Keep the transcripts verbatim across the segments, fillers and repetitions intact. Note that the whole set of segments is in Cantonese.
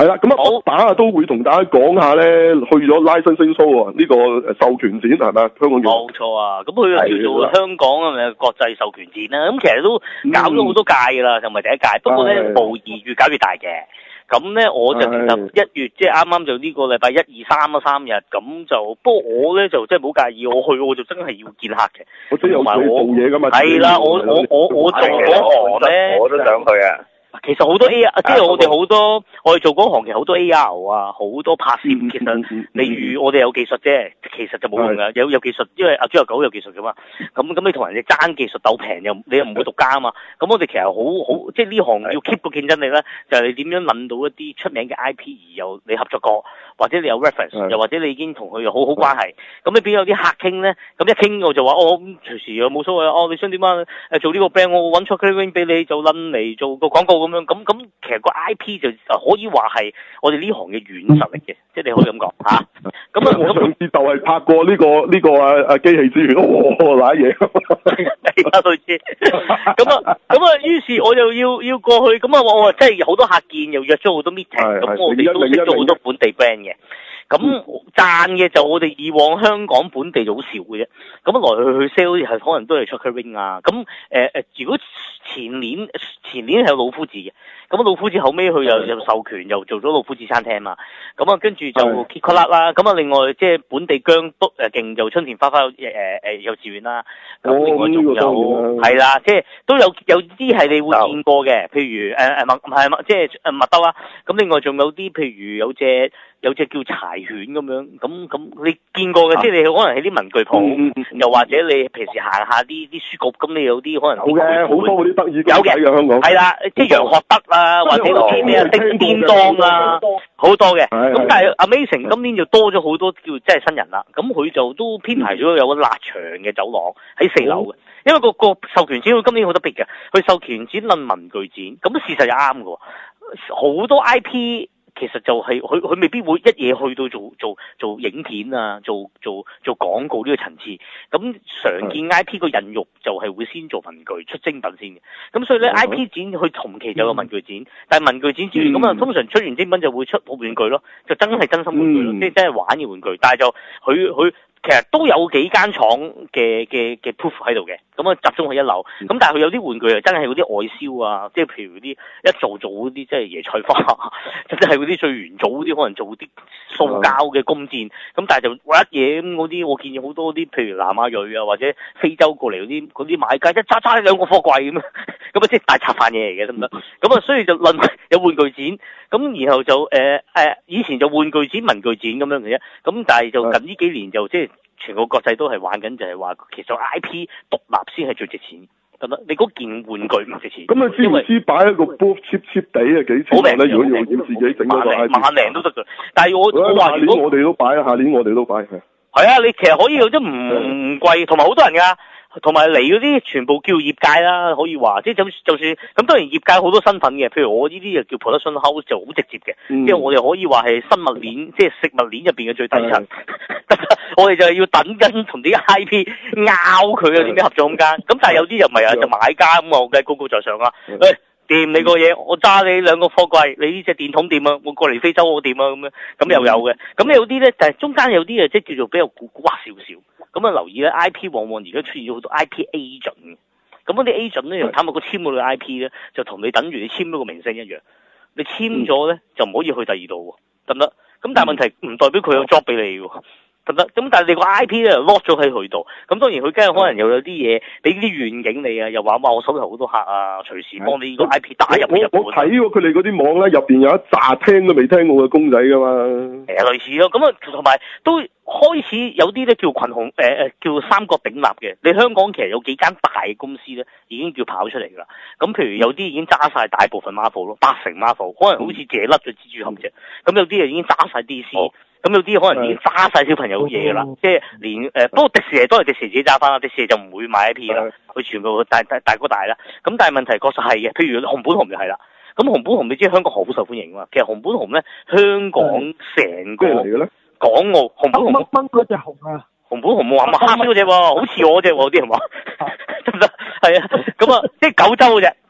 係啦，咁啊不打啊都會同大家講下咧，去咗 licensing show 啊，呢個誒授權展係咪啊？香港叫冇錯啊，咁佢叫做香港啊咪國際授權展啦。咁其實都搞咗好多屆㗎啦，就唔係第一屆。不過咧，無疑越搞越大嘅。咁咧，我就其實一月即係啱啱就呢個禮拜一二三啊三日，咁就不過我咧就真係冇介意，我去我就真係要見客嘅。 我真係有做嘢㗎嘛。係啦，我我我我做嗰行咧， 我都想去啊。 其實好多 A R，即係我哋好多，我哋做嗰行其實好多 A R 啊，好多拍攝。其實例如我哋有技術啫，其實就冇用㗎。有有技術，因為阿豬油狗有技術㗎嘛。咁咁你同人哋爭技術鬥平又你又唔會獨家啊嘛。咁我哋其實好好，即係呢行要 keep 個競爭力咧，就係你點樣揾到一啲出名嘅 I P 而又你合作過，或者你有 reference， 又或者你已經同佢有好好關係。咁你邊有啲客傾咧？咁一傾我就話哦，隨時又冇所謂哦，你想點啊？誒做呢個 brand，我揾 chocolate ring 俾你，就撚嚟做個廣告咁樣。咁咁其實個 I P 就可以話係我哋呢行嘅軟實力嘅，即係你可以咁講嚇。咁啊， 我上次就係拍過呢個呢個啊啊機器之源，哦瀨嘢， 係啊類似。咁啊咁啊，於是我就要要過去，咁啊我我真係好多客見，又約咗好多 meeting，咁我哋都識咗好多本地 brand 嘅。咁賺嘅就我哋以往香港本地就好少嘅啫，咁來來去去 sell 係可能都係 chocolate ring 啊，咁誒誒，如果前年前年係有老夫子嘅，咁老夫子後尾佢又又授權又做咗老夫子餐廳嘛，咁啊跟住就 Kikola 啦，咁啊另外即係本地姜都誒勁就春田花花誒誒誒幼稚園啦，咁另外仲有係啦，即係都有有啲係你會見過嘅，譬如誒誒麥係麥即係誒麥兜啦，咁另外仲有啲譬如有隻。有隻叫柴犬咁樣，咁咁你見過嘅，即係你可能喺啲文具鋪，嗯嗯、又或者你平時行下啲啲書局，咁你有啲可能有嘅，好多嗰啲得意嘅，有嘅香港，係啦，即係楊學德啊，或者嗰啲咩啊，叮叮當啊，好多嘅。咁但係 Amazing 今年就多咗好多叫即係新人啦，咁佢就都編排咗有個立場嘅走廊喺四樓嘅，因為個個授權展佢今年好特別嘅，佢授權展論文具展，咁事實又啱嘅，好多 I P。其實就係佢佢未必會一嘢去到做做做影片啊，做做做廣告呢個層次。咁常見 I P 個孕育就係會先做文具出精品先嘅。咁所以咧 I P 展佢同期就有文具展，嗯、但係文具展之餘咁啊，通常出完精品就會出玩具咯，就真係真心玩具咯，即係、嗯、真係玩嘅玩具。但係就佢佢。其實都有幾間廠嘅嘅嘅 proof 喺度嘅，咁啊集中喺一樓。咁但係佢有啲玩具啊，真係嗰啲外銷啊，即係譬如嗰啲一做做嗰啲，即係椰菜花，真係嗰啲最元祖嗰啲，可能做啲塑膠嘅弓箭。咁但係就一嘢咁嗰啲，我見有好多啲，譬如南亞裔啊，或者非洲過嚟嗰啲嗰啲買家，一揸揸兩個貨櫃咁啊，咁啊即係大拆飯嘢嚟嘅，得唔得？咁啊，所以就論有玩具展，咁然後就誒誒、呃，以前就玩具展、文具展咁樣嘅啫。咁但係就近呢幾年就即係。全個國際都係玩緊，就係話其實 I P 獨立先係最值錢，得唔得？你嗰件玩具唔值錢。咁你知唔知擺喺個 booth cheap cheap 地啊幾錢咧？如果要要自己整嗰個 I P，萬零都得㗎。但係我我話如果我哋都擺，下年我哋都擺係。係啊，你其實可以有啲唔貴，同埋好多人㗎。同埋嚟嗰啲全部叫業界啦，可以話，即係就就算咁，當然業界好多身份嘅，譬如我呢啲就叫 production house 就好直接嘅，嗯、即係我哋可以話係生物鏈，即係食物鏈入邊嘅最底層。我哋就係要等緊同啲 I P 拗佢啊，點樣合作空間？咁但係有啲又唔係啊，就買家咁啊，我梗係高高在上啦。誒、哎，掂你個嘢，我揸你兩個貨櫃，你呢隻電筒掂啊？我過嚟非洲我掂啊？咁樣咁又有嘅。咁有啲咧，就係中間有啲啊，即係叫做比較古古惑少少。咁啊，留意咧 I P 往往而家出現咗好多 I P agent 嘅。咁嗰啲 agent 咧，又坦白講簽嗰個 I P 咧，就同你等於你簽咗個明星一樣。你簽咗咧，就唔可以去第二度喎，得唔得？咁但係問題唔代表佢有 job 俾你喎。得唔得？咁但係你個 I P 咧 lock 咗喺佢度，咁當然佢梗係可能又有啲嘢俾啲願景你啊，又話哇我手頭好多客啊，隨時幫你個 I P 打入去日本。我睇喎，佢哋嗰啲網咧入邊有一紮聽都未聽過嘅公仔噶嘛。係啊，類似咯。咁啊，同埋都開始有啲咧叫群雄誒誒叫三角鼎立嘅。你香港其實有幾間大公司咧已經叫跑出嚟㗎啦。咁譬如有啲已經揸晒大部分 Marvel 咯，八成 Marvel，可能好似借甩咗蜘蛛俠啫。咁有啲啊已經揸晒 D C。咁有啲可能已經揸晒小朋友嘢㗎啦，即係連誒、呃，不過迪士尼都係迪士尼自己揸翻啦，迪士尼就唔會買 I P 啦，佢全部大大大哥大啦。咁但係問題確實係嘅，譬如熊本熊就係啦。咁熊本熊你知香港好受歡迎㗎嘛？其實熊本熊咧，香港成個港澳熊本熊乜乜嗰隻熊啊？熊本熊冇話黑色嗰隻喎，好似我嗰隻喎啲人話，得唔得？係啊，咁啊，即係九州嗰隻。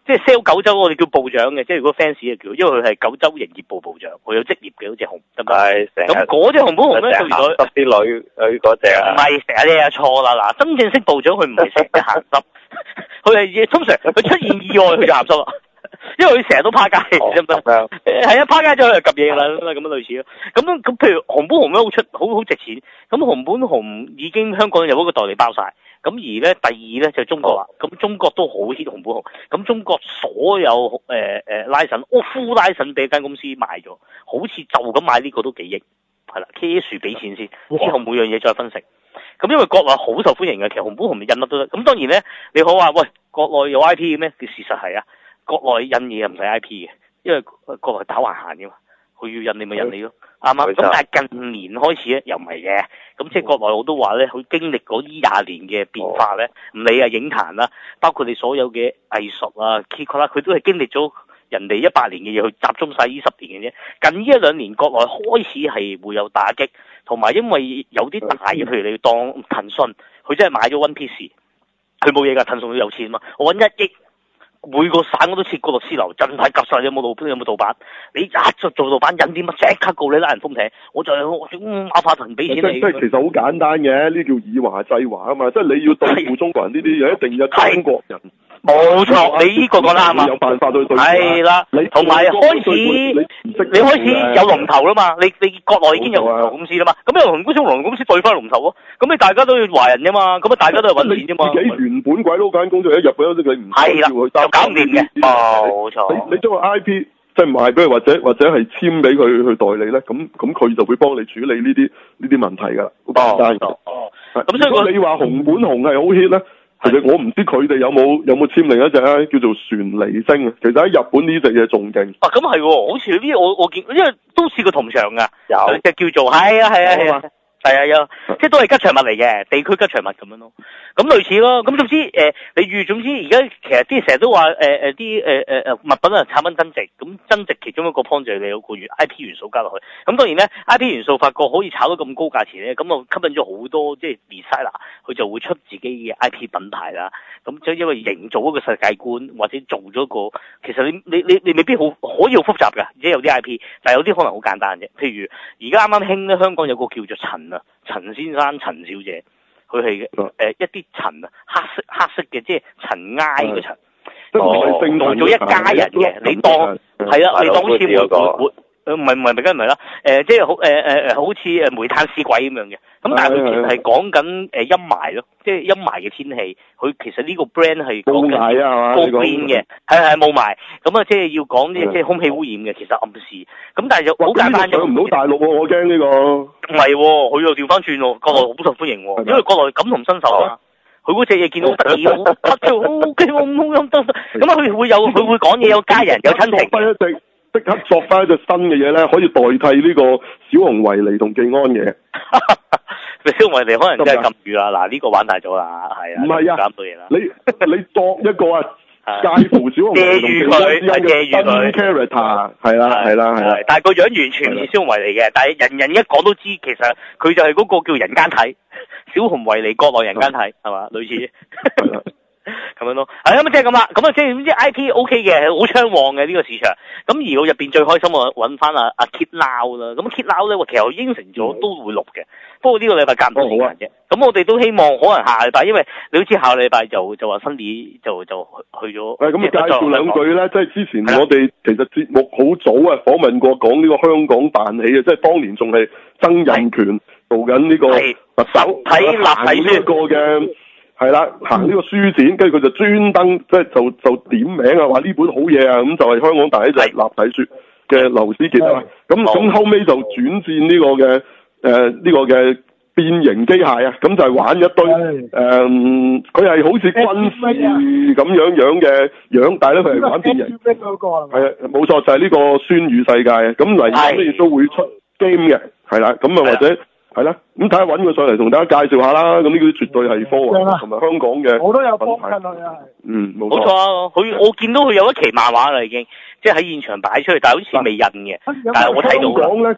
即係 sell 九州，我哋叫部長嘅，即係如果 fans 就叫，因為佢係九州營業部部長，佢有職業嘅嗰隻熊，得唔得？ 係成日咁嗰隻熊本熊咧， 成日鹹濕啲女女嗰隻啊？ 唔係成日你啊錯啦嗱，真正式部長佢唔係成日鹹濕，佢係通常佢出現意外佢就鹹濕啦。因為佢成日都趴街，知唔知？係啊，趴街咗佢就及嘢啦，咁樣類似咯。咁咁譬如熊本熊咧好出，好好值錢。咁熊本熊已經香港有嗰個代理包晒。咁而咧第二咧就係中國啦。咁、哦、中國都好 hit 熊本熊。咁中國所有誒誒拉神，哦 full 拉神俾一間公司買咗，好似就咁買呢個都幾億。係啦 ，cash 俾錢先，之後每樣嘢再分成。咁因為國內好受歡迎嘅，其實熊本熊咪印乜都得。咁當然咧，你好話喂，國內有 I P 嘅咩？嘅事實係啊。國內印嘢唔使 I P 嘅，因為國內打橫行嘅嘛，佢要印你咪印你咯，啱啱？咁但係近年開始咧又唔係嘅，咁即係國內我都話咧，佢經歷嗰啲廿年嘅變化咧，唔理啊影壇啦，包括你所有嘅藝術啊 K 歌啦，佢都係經歷咗人哋一百年嘅嘢，去集中晒呢十年嘅啫。近呢一兩年國內開始係會有打擊，同埋因為有啲大嘅，譬如你當騰訊，佢真係買咗 One Piece，佢冇嘢㗎，騰訊都有錢嘛，我揾一億。每個省我都設過律師樓，盡快及晒有冇盜有冇盜版。你一做做盜版，引啲乜即刻告你拉人封艇，我就我馬化騰俾錢你。 即係其實好簡單嘅，呢叫以華制華啊嘛！即係你要對付中國人呢啲嘢，一定要中國人。 冇錯，你呢個講得啱啊！ 有辦法去對付。係啦，同埋開始你，你開始有龍頭啦嘛！你你國內已經有龍頭公司啦嘛，咁有龍公司同龍公司對翻龍頭咯。咁你大家都要華人啫嘛，咁啊大家都係揾錢啫嘛。 自己原本鬼佬間工作喺日本嗰啲，你唔需要去擔。 搞唔掂嘅，冇錯。 你你將個 I P 即係賣俾佢，或者或者係簽俾佢去代理咧，咁咁佢就會幫你處理呢啲呢啲問題㗎啦。好簡單嘅。 哦。咁所以我你話熊本熊係好 hit 咧，其實我唔知佢哋有冇有冇簽另一隻咧，叫做旋離星啊。其實喺日本呢隻嘢仲勁。啊， 咁係喎，好似呢啲我我見，因為都試過同場㗎。有。就叫做係啊係啊係啊。係啊，有即係都係吉祥物嚟嘅，地區吉祥物咁樣咯。咁類似咯。咁總之誒、呃，你預總之而家其實啲成日都話誒誒啲誒誒誒物品啊產品增值，咁增值其中一個 point 就係你有個 I P 元素加落去。咁當然咧 I P 元素發覺可以炒到咁高價錢咧，咁啊吸引咗好多即係 designer，佢就會出自己嘅 I P 品牌啦。咁即係因為營造一個世界觀，或者做咗個其實你你你你未必好可以好複雜㗎，而且有啲 I P， 但係有啲可能好簡單啫。譬如而家啱啱興咧，香港有個叫做陳。陳先生、陳小姐，佢係誒一啲陳啊，黑色黑色嘅，即係塵埃嘅塵，哦，當咗一家人嘅，你當係啊，你當好似活活活，誒唔係唔係咪梗唔係啦，誒即係好誒誒誒，好似誒煤炭屎鬼咁樣嘅，咁但係佢其實係講緊誒陰霾咯，即係陰霾嘅天氣，佢其實呢個 brand 係講緊高邊嘅，係係霧霾，咁啊即係要講啲即係空氣污染嘅，其實暗示，咁但係就好簡單嘅， 上唔到大陸喎，我驚呢個。 唔係喎，佢又調翻轉喎，國內好受歡迎喎，因為國內感同身受啊。佢嗰隻嘢見到得意，好得就 O K 喎，咁咁得，咁啊佢會有佢會講嘢，有家人有親情。 作翻一隻即刻作翻一隻新嘅嘢咧，可以代替呢個小熊維尼同技安嘅。 小熊維尼可能真係禁語啦，嗱呢個玩大咗啦，係啊， 唔係啊， 減到嘢啦。 你你作一個啊！介乎小熊維尼同技安之間嘅新 character， 係啦係啦係啦， 但係個樣完全唔似小熊維尼嘅，但係人人一講都知，其實佢就係嗰個叫人間體，小熊維尼國內人間體係嘛，類似咁樣咯。係咁即係咁啦，咁啊即係點知 I P O K 嘅，好暢旺嘅呢個市場。咁而我入邊最開心我揾翻阿阿 Kid Lau 啦，咁 Kid Lau 咧，其實我應承咗都會錄嘅，不過呢個禮拜夾唔到時間啫。咁我哋都希望可能下禮拜，因為你好似下禮拜就就話新年就就去咗。誒，咁介紹兩句咧，即係之前我哋其實節目好早啊訪問過講呢個香港辦起啊，即係當年仲係曾蔭權做緊呢個特首睇立體呢個嘅。係啦，行呢個書展，跟住佢就專登即係就就點名啊，話呢本好嘢啊，咁就係香港第一隻立體書嘅劉思傑啊，咁咁後尾就轉戰呢個嘅誒呢個嘅變形機械啊，咁就係玩一堆誒，佢係、呃、好似軍事咁樣樣嘅樣，但係咧佢係玩變形。係啊，冇錯就係、是、呢個酸雨世界啊，咁嚟緊亦都會出 game 嘅，係啦，咁啊或者。係啦，咁睇下揾佢上嚟同大家介紹下啦。咁呢啲絕對係科幻同埋香港嘅，我都有幫襯佢啊。嗯，冇錯。冇錯啊，佢我見到佢有一期漫畫啦，已經即係喺現場擺出嚟，但係好似未印嘅。但係我睇到。香港咧，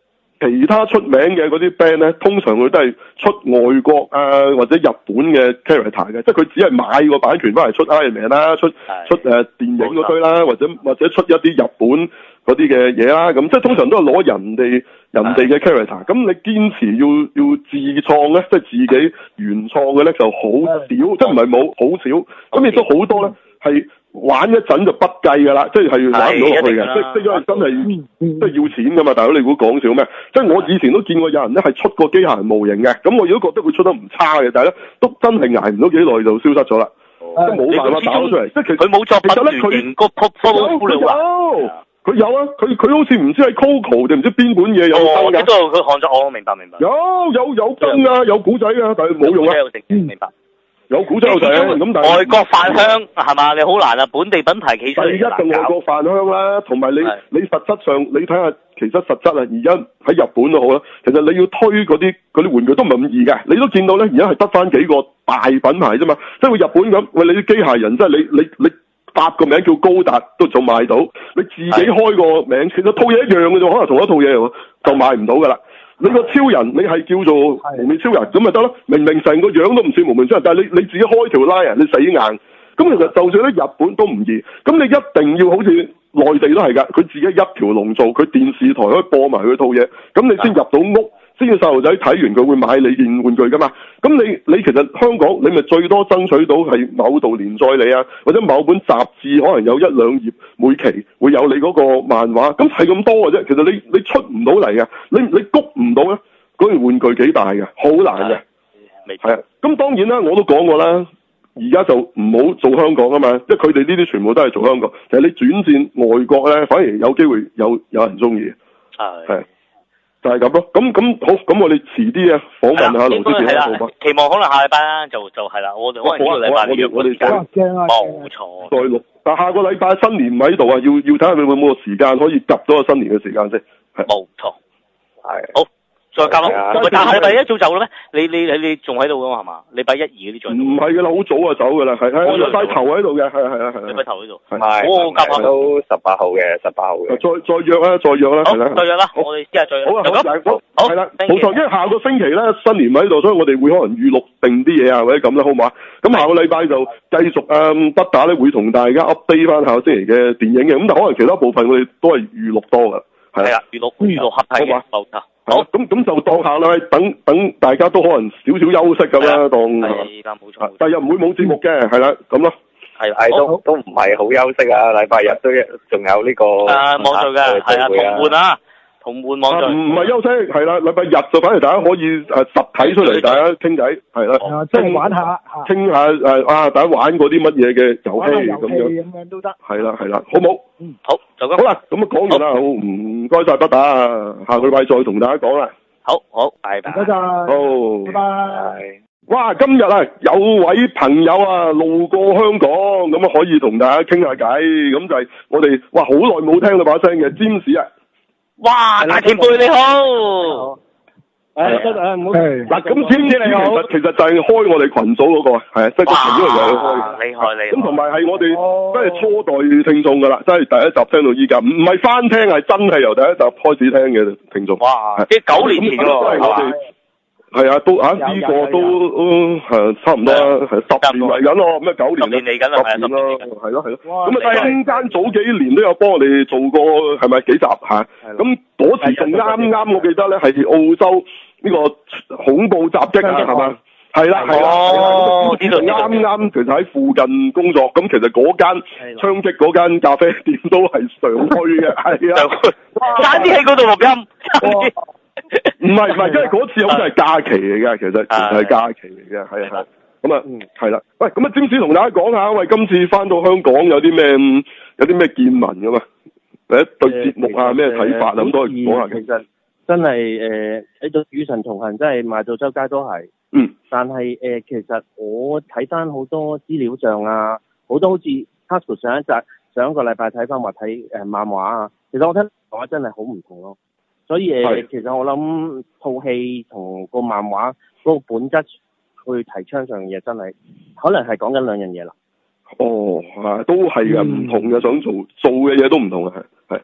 其他出名嘅嗰啲 band 咧，通常佢都係出外國啊或者日本嘅 character 嘅，即係佢只係買個版權翻嚟出 Iron Man 啦，出出誒、呃、電影嗰堆啦，或者或者出一啲日本嗰啲嘅嘢啦，咁即係通常都係攞人哋人哋嘅 character。咁你堅持要要自創咧，即係自己原創嘅咧就好少，即係唔係冇好少，咁亦都好多咧係。玩一陣就不計㗎啦，即係係玩唔到落去嘅，即即因為真係即係要錢㗎嘛，大佬你估講笑咩？即係我以前都見過有人咧係出過機械人模型嘅，咁我如果覺得佢出得唔差嘅，但係咧都真係捱唔到幾耐就消失咗啦，即係冇辦法打到出嚟。即係其實佢冇作品原型個 portfolio 有佢有啊，佢佢好似唔知係 Coco 定唔知邊本嘢有登㗎。我知道佢看咗，我明白明白。有有有登啊，有古仔啊，但係冇用啊。明白。有古仔有仔咁，但係外國飯香係嘛？你好難啊！本地品牌企出嚟第一就外國飯香啦，同埋你你實質上你睇下，其實實質啊，而家喺日本都好啦。其實你要推嗰啲嗰啲玩具都唔係咁易嘅。你都見到咧，而家係得翻幾個大品牌啫嘛。即係佢日本咁，喂，你啲機械人即係你你你搭個名叫高達都仲賣到，你自己開個名，其實套嘢一樣嘅啫，可能同一套嘢就賣唔到噶啦。你個超人，你係叫做無面超人咁咪得咯？明明成個樣都唔似無面超人，但係你你自己開條拉人，你死硬。咁其實就算喺日本都唔易。咁你一定要好似內地都係㗎，佢自己一條龍做，佢電視台可以播埋佢套嘢，咁你先入到屋，先至細路仔睇完佢會買你件玩具㗎嘛。咁你你其實香港你咪最多爭取到係某度連載你啊，或者某本雜誌可能有一兩頁每期會有你嗰個漫畫，咁係咁多嘅啫。其實你你出唔到嚟嘅，你你谷唔到咧，嗰件玩具幾大嘅，好難嘅。係啊，咁當然啦，我都講過啦。而家就唔好做香港啊嘛，即係佢哋呢啲全部都係做香港。其實你轉戰外國咧，反而有機會有有人中意。係係就係咁咯。咁咁好，咁我哋遲啲啊訪問下盧子健啦，好嘛？期望可能下禮拜啦，就就係啦。我哋可能呢個禮拜呢個時間冇錯。再錄，但下個禮拜新年唔喺度啊，要要睇下佢會冇個時間可以夾咗個新年嘅時間先。係冇錯，係好。再夾咯，但係禮拜一早走啦咩？你你你你仲喺度噶嘛？係嘛？禮拜一二嗰啲仲唔係噶啦，好早就走噶啦，係係禮拜頭喺度嘅，係係係係禮拜頭喺度，係我夾下都十八號嘅，十八號嘅，再再約啦，再約啦，係啦，再約啦，我哋聽日再約，好啊，好，係啦，冇錯，因為下個星期咧新年喺度，所以我哋會可能預錄定啲嘢啊，或者咁啦，好唔好啊？咁下個禮拜就繼續啊，不打咧會同大家 update 翻下個星期嘅電影嘅，咁但可能其他部分我哋都係預錄多噶，係啊，預錄預錄合體嘅，冇錯。好，咁咁就當下啦，等等大家都可能少少休息咁啦，當係啦，冇錯。但又唔會冇節目嘅，係啦，咁咯。係係都都唔係好休息啊！禮拜日都仲有呢個誒網上嘅，係啊，同伴啊，同伴網上。唔係休息，係啦，禮拜日就反而大家可以誒實體出嚟，大家傾偈，係啦，即係玩下，傾下誒啊，大家玩過啲乜嘢嘅遊戲咁樣，咁樣都得。係啦係啦，好冇？嗯，好就咁。好啦，咁啊講完啦，好唔該晒不打啊，下個禮拜再同大家講啦。好好，拜拜。唔該晒。好，拜拜。哇！今日啊，有位朋友啊路過香港，咁啊可以同大家傾下偈，咁就係我哋哇好耐冇聽到把聲嘅詹士啊！哇，大前輩你好，誒得誒唔好嗱，咁詹士你好，其實其實就係開我哋群組嗰個，係啊，即係個群組嚟嘅開，厲害厲害，咁同埋係我哋真係初代聽眾噶啦，真係第一集聽到依家，唔唔係翻聽，係真係由第一集開始聽嘅聽眾。哇！即係九年前喎，係嘛？係啊，都啊呢個都係差唔多啦，係十年嚟緊咯，咁啊九年啦，十年嚟緊啦，十年咯，係咯係咯。咁啊，但係中間早幾年都有幫我哋做過，係咪幾集嚇？咁嗰時仲啱啱，我記得咧係澳洲呢個恐怖襲擊啊，係嘛？係啦係啦，哦，呢度啱啱其實喺附近工作，咁其實嗰間槍擊嗰間咖啡店都係常去嘅，係啊，差啲喺嗰度錄音。唔係唔係，因為嗰次好似係假期嚟嘅，其實係假期嚟嘅，係啊係，咁啊，係啦，喂，咁啊，詹士同大家講下，喂，今次翻到香港有啲咩有啲咩見聞噶嘛？第一對節目啊，咩睇法啊，咁都可以講下。其實真係誒喺度與神同行，真係賣到周街都係。嗯。但係誒、呃，其實我睇翻好多資料上啊，好多好似 Tasuku 上一集上一個禮拜睇翻話睇誒漫畫啊，其實我聽漫畫真係好唔同咯。所以誒、呃，其實我諗套戲同個漫畫嗰個本質去提倡上嘅嘢，真係可能係講緊兩樣嘢啦。哦，啊，都係嘅，唔同嘅，想做做嘅嘢都唔同嘅，係係。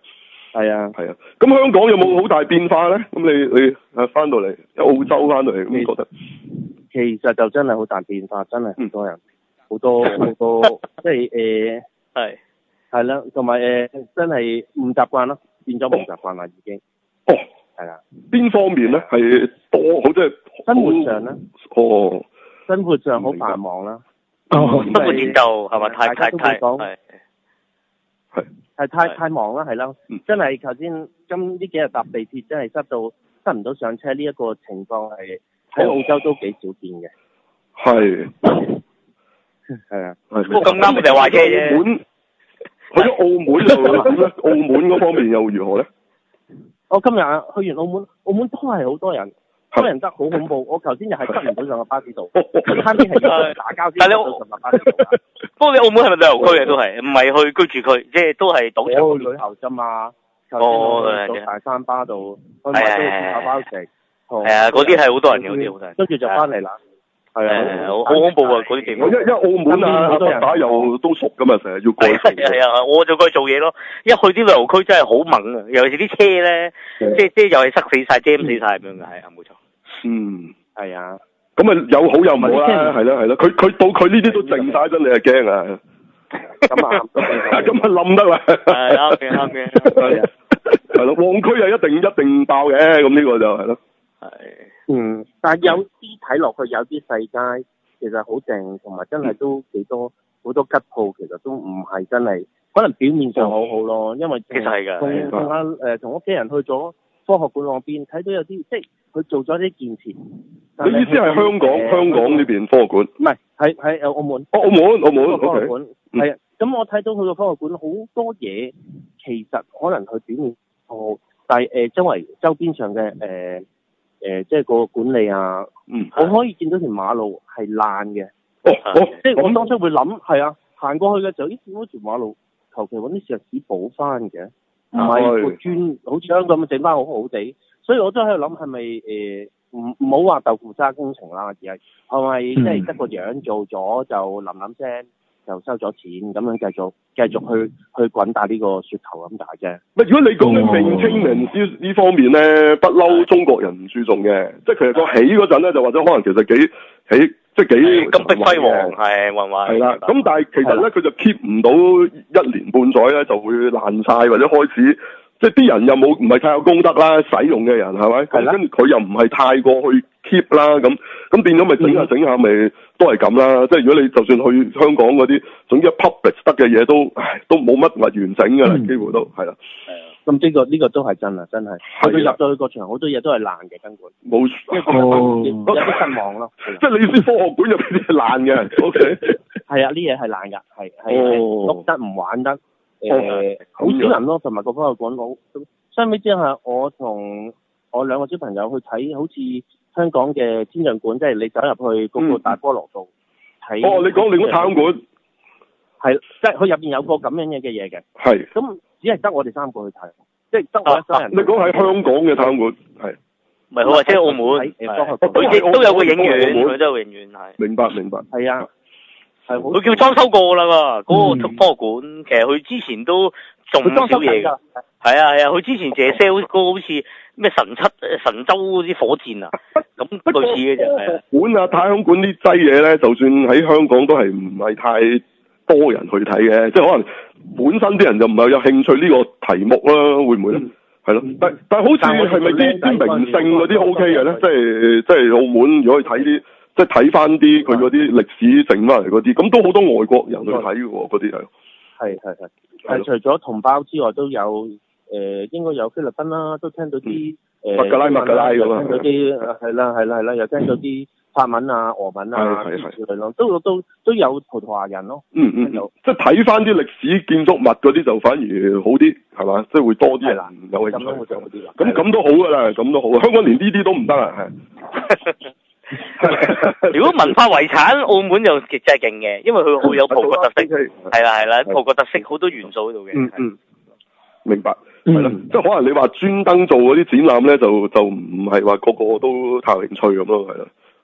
係啊， 係啊。咁香港有冇好大變化咧？咁你你啊翻到嚟澳洲翻到嚟咁覺得？ 其實就真係好大變化，真係好多人，好、嗯、多好多，即係誒係係啦，同埋誒真係唔習慣咯，變咗唔習慣啦已經。 哦， 係啦。 邊方面咧？係多好即係生活上咧？ 哦， 生活上好繁忙啦。 哦，生活節奏係咪太太太係係係太太忙啦，係啦、嗯，真係頭先今呢幾日搭地鐵真係塞到塞唔到上車呢一個情況係。喺澳洲都幾少見嘅， 係， 係啊， 不過咁啱就壞車啫。 澳門去咗澳門又點咧？澳門嗰方面又如何咧？ 我今日去完澳門，澳門都係好多人，多人得好恐怖。我頭先又係塞唔到上個巴士度，差啲係要打交先塞到上個巴士度。 不過你澳門係咪旅遊區啊？都係，唔係去居住區，即係都係賭場。 我去旅遊啫嘛。哦，去到大三巴度，去買多啲打包食。 係啊，嗰啲係好多人嘅，嗰啲好多人。 跟住就翻嚟啦。係啊， 好恐怖啊！嗰啲地方。 因因為澳門啊，好多人打又都熟噶嘛，成日要過去。 係啊，我就過去做嘢咯。一去啲旅遊區真係好猛啊！尤其是啲車咧，即係即係又係塞死晒、jam 死晒咁樣嘅，係啊，冇錯。 嗯， 係啊。 咁啊，有好有唔好啦，係啦係啦。佢佢到佢呢啲都靜晒真，你係驚啊！ 咁啊， 咁啊冧得啦。 係啱嘅，啱嘅。 係咯，旺區係一定一定爆嘅，咁呢個就係咯。 係， 嗯，但係有啲睇落去有啲細街，其實好靜，同埋真係都幾多好多吉鋪，其實都唔係真係，可能表面上好好咯，因為其實係㗎， 同同阿誒同屋企人去咗科學館嗰邊，睇到有啲即係佢做咗啲建設。 你意思係香港、呃、香港呢邊科學館？ 唔係，喺喺澳門。 哦，澳門，澳門科學館係啊，咁、 嗯、 我睇到佢個科學館好多嘢，其實可能佢表面好，但係誒、呃、周圍周邊上嘅誒。呃誒、呃，即係個管理啊， 嗯， 我可以見到條馬路係爛嘅， 哦，哦， 即係我當初會諗，係啊，行過去嘅時候，咦，見到條馬路，求其揾啲石屎補翻嘅，唔係個磚，好似香港咁整翻好好地，所以我都喺度諗，係咪誒，唔唔好話豆腐渣工程啦，而係係咪即係得個樣做咗就冧冧聲就收咗錢，咁樣繼續繼續去去滾大呢個雪球咁大啫。 唔係，如果你講嘅 maintenance 呢呢方面咧，不嬲中國人唔注重嘅，即係其實個起嗰陣咧，就或者可能其實幾起即係幾金碧輝煌係混混。係啦， 咁但係其實咧佢就 keep 唔到一年半載咧，就會爛晒或者開始。即係啲人又冇唔係太有功德啦，使用嘅人係咪？係啦。跟住佢又唔係太過去 keep 啦，咁咁變咗咪整下整下咪都係咁啦。即係如果你就算去香港嗰啲，總之 public 得嘅嘢都唉都冇乜完整㗎啦，幾乎都係啦。係啊。咁呢個呢個都係真啊，真係。佢入到去個場好多嘢都係爛嘅根本。冇。哦。有啲失望咯。即係你意思科學館入邊啲係爛嘅 ？O K。係啊，呢嘢係爛㗎，係係碌得唔玩得。誒、呃，好、哦、少人咯，同埋個科學館好。相比之下，我同我兩個小朋友去睇，好似香港嘅天象館，即係你走入去嗰個大菠蘿度睇。哦，你講你講太空館，係即係佢入邊有個咁樣嘅嘅嘢嘅。係。咁只係得我哋三個去睇，即係得我一家人。你講喺香港嘅太空館，係。唔係，或者澳門。佢亦都有個影院，佢都有個影院係。明白，明白。係啊。佢叫裝修過啦喎，嗰、那個科學館，其實佢之前都仲唔少嘢㗎。係啊係啊，佢之前淨係 sell 嗰個好似咩神七神舟嗰啲火箭啊，咁類似嘅啫。係啊。館啊，太空館啲劑嘢咧，就算喺香港都係唔係太多人去睇嘅，即係可能本身啲人就唔係有興趣呢個題目啦，會唔會咧？係、嗯、咯，但但係好似係咪啲啲名勝嗰啲 O K 嘅咧？即係即係澳門如果去睇啲。即係睇翻啲佢嗰啲歷史整翻嚟嗰啲，咁都好多外國人去睇嘅喎，嗰啲係。係係係。係除咗同胞之外，都有誒、呃，應該有菲律賓啦，都聽到啲誒。麥、嗯、格拉麥格拉咁啊。聽到啲係啦係啦係啦，又聽到啲法文啊、俄文啊之類咯，都都都有葡萄牙人咯。嗯嗯。即係睇翻啲歷史建築物嗰啲就反而好啲，係嘛？即係會多啲人有興趣。咁都好啲啦。咁咁都好㗎啦，咁都好。香港連呢啲都唔得啊，係。如果文化遺產，澳門就極真係勁嘅，因為佢好有葡國特色，係啦係啦，葡國特色好多元素喺度嘅。嗯嗯，明白，係啦，即係可能你話專登做嗰啲展覽咧，就就唔係話個個都太有興趣咁咯，係啦，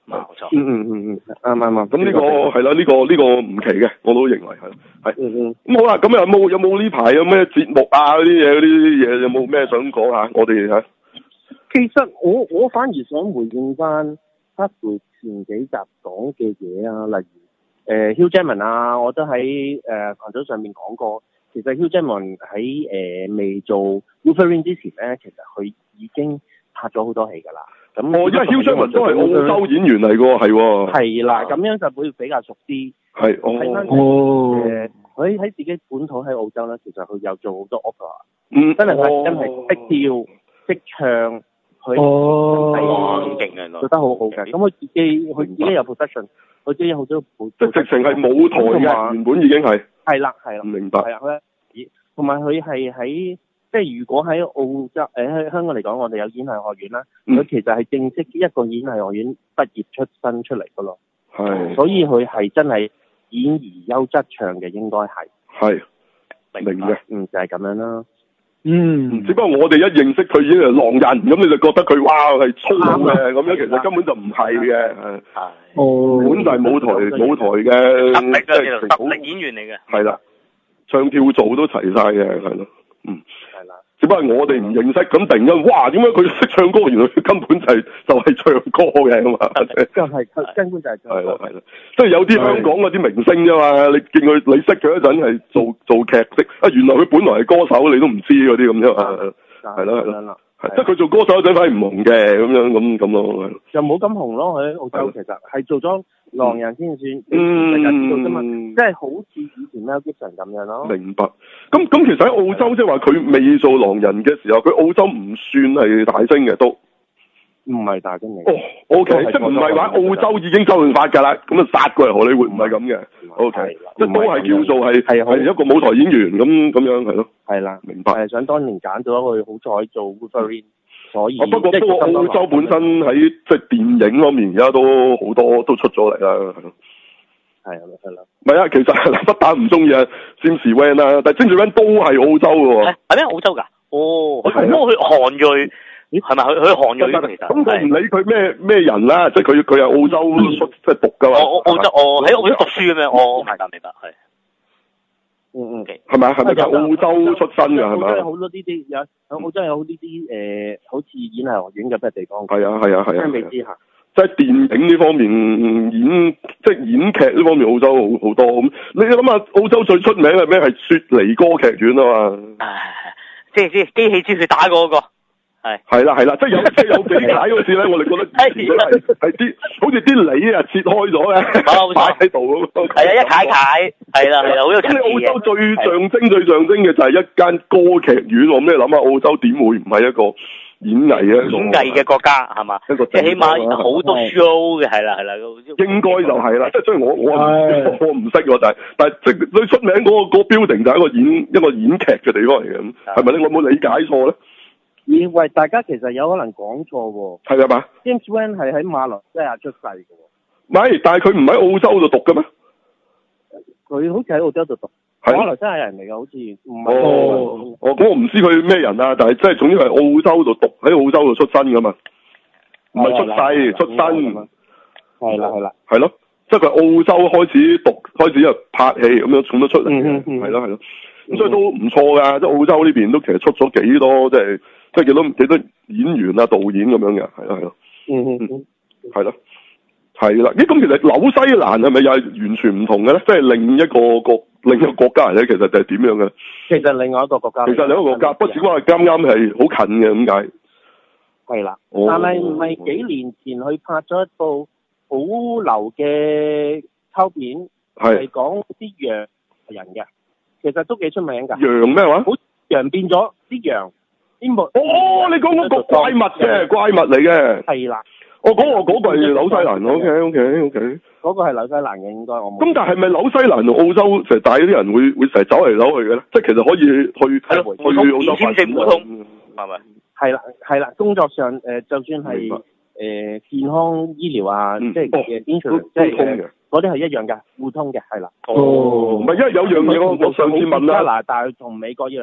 冇錯。 嗯嗯嗯嗯，啱啱啱。 咁呢個係啦，呢個呢個唔奇嘅，我都認為係係。 嗯嗯。 咁好啦，咁有冇有冇呢排有咩節目啊嗰啲嘢嗰啲嘢有冇咩想講下？我哋嚇。 其實我我反而想回應翻黑會前幾集講嘅嘢啊，例如誒 Hugh Jackman 啊，我都喺誒群組上面講過。其實 Hugh Jackman 喺誒未做 Wolverine 之前咧，其實佢已經拍咗好多戲㗎啦。咁哦，因為 Hugh Jackman 都係澳洲演員嚟㗎喎，係喎。係啦，咁樣就會比較熟啲。 係哦。誒，佢喺自己本土喺澳洲咧，其實佢有做好多 opera。 嗯。 真係佢真係識跳識唱。 哦，咁勁啊！ 做得好好嘅，咁佢自己佢自己有 production，佢自己有好多， 即係直情係舞台嘅，原本已經係。係啦，係啦。明白。係啊，佢同埋佢係喺即係如果喺澳洲誒喺香港嚟講，我哋有演藝學院啦，佢、嗯、其實係正式一個演藝學院畢業出身出嚟㗎咯。係。所以佢係真係演而優則唱嘅，應該係。係。明嘅。嗯，就係、是、咁樣啦。嗯， 只不過我哋一認識佢已經係狼人，咁你就覺得佢哇係粗魯嘅，咁樣其實根本就唔係嘅，係，哦，本就係舞台舞台嘅， 特力啊，特力演員嚟嘅， 係啦，唱跳做都齊晒嘅，係咯，嗯，係啦，只不過我哋唔認識，咁突然間哇，點解佢識唱歌？原來佢根本就係就係唱歌嘅咁嘛， 就係根本就係唱歌，係啦係啦， 即係有啲香港嗰啲明星啫嘛，你見佢你識佢一陣係做做劇識，啊原來佢本來係歌手，你都唔知嗰啲咁啫嘛，係咯係咯，即係佢做歌手嗰陣反而唔紅嘅，咁樣咁咁咯， 就冇咁紅咯，喺澳洲其實係做咗狼人先算，嗯，做啫嘛，即係好似以前 Mel Gibson 咁樣咯。 明白。咁咁其實喺澳洲即係話佢未做狼人嘅時候，佢澳洲唔算係大星嘅都。 唔係大星嚟。 哦，O K，即係唔係話澳洲已經周潤發㗎啦，咁啊殺過嚟荷里活唔係咁嘅。O K，即係都係叫做係係一個舞台演員咁咁樣係咯。係啦，明白。係想當年揀咗佢好彩做 Wolverine，所以。 不過不過澳洲本身喺即係電影方面而家都好多都出咗嚟啦，係咯。係啊，係啦。唔係啊，其實不打唔中意啊 James Wan 啦，但係 James Wan 都係澳洲嘅喎。 係咩？澳洲㗎？哦，佢咁佢韓裔。咦，係咪佢佢韓裔其實？ 咁我唔理佢咩咩人啦，即係佢佢係澳洲出即係讀噶嘛。 澳澳洲哦，喺澳洲讀書嘅咩？我明白明白係。 嗯嗯。 係咪係咪澳洲出身㗎？係咪？ 澳洲有好多呢啲有，喺澳洲有呢啲誒，好似演藝學院咁嘅地方。 係啊係啊係啊。 相比之下， 即係電影呢方面演，即係演劇呢方面，澳洲好好多咁。你諗下，澳洲最出名係咩？係雪梨歌劇院啊嘛。 即係即係機器之血打嗰個。係係啦係啦，即係有即係有幾解嗰次咧，我哋覺得係係啲好似啲梨啊切開咗嘅，擺喺度咁。 係啊，一解解係啦係啦，好有咁你澳洲最象徵最象徵嘅就係一間歌劇院，咁你諗下澳洲點會唔係一個演藝嘅演藝嘅國家係嘛？即係起碼好多 show 嘅係啦係啦， 應該就係啦。即係雖然我我我唔識喎，但係但係即係最出名嗰個嗰個 building 就係一個演一個演劇嘅地方嚟嘅，咁係咪咧？我有冇理解錯咧？ 以為大家其實有可能講錯喎。 係啊嘛 James Wan 係喺馬來西亞出世嘅喎。 唔係，但係佢唔喺澳洲度讀嘅咩？ 佢好似喺澳洲度讀。係馬來西亞人嚟嘅，好似唔係。 哦，哦，咁我唔知佢咩人啊，但係即係總之係澳洲度讀，喺澳洲度出身噶嘛。唔係出世，出身。 係啦，係啦。 係咯，即係佢澳洲開始讀，開始又拍戲咁樣闖得出嚟嘅。係咯係咯。咁所以都唔錯㗎，即係澳洲呢邊都其實出咗幾多，即係即係幾多幾多演員啊、導演咁樣嘅，係咯係咯。嗯嗯嗯，係咯，係啦。咦，咁其實紐西蘭係咪又係完全唔同嘅咧？即係另一個國另一個國家嚟咧，其實就係點樣嘅？ 其實另外一個國家。 其實另一個國家，不過只不過係啱啱係好近嘅，點解？ 係啦。但係唔係幾年前佢拍咗一部好流嘅溝片，係講啲洋人嘅。其實都幾出名㗎。 羊咩話？ 好羊變咗啲羊，啲木。 哦，你講嗰個怪物嘅怪物嚟嘅。 係啦。 我講我嗰個係紐西蘭。O K O K O K。 嗰個係紐西蘭嘅應該我冇。 咁但係咪紐西蘭同澳洲成日帶啲人會會成日走嚟走去嘅咧？即係其實可以去去澳洲發展。 係咪？ 係啦係啦，工作上誒就算係誒健康醫療啊，即係嘅 insurance 即係嗰啲係一樣嘅，互通嘅，係啦。 哦，唔係，因為有樣嘢我我上次問啦， 加拿大同美國一樣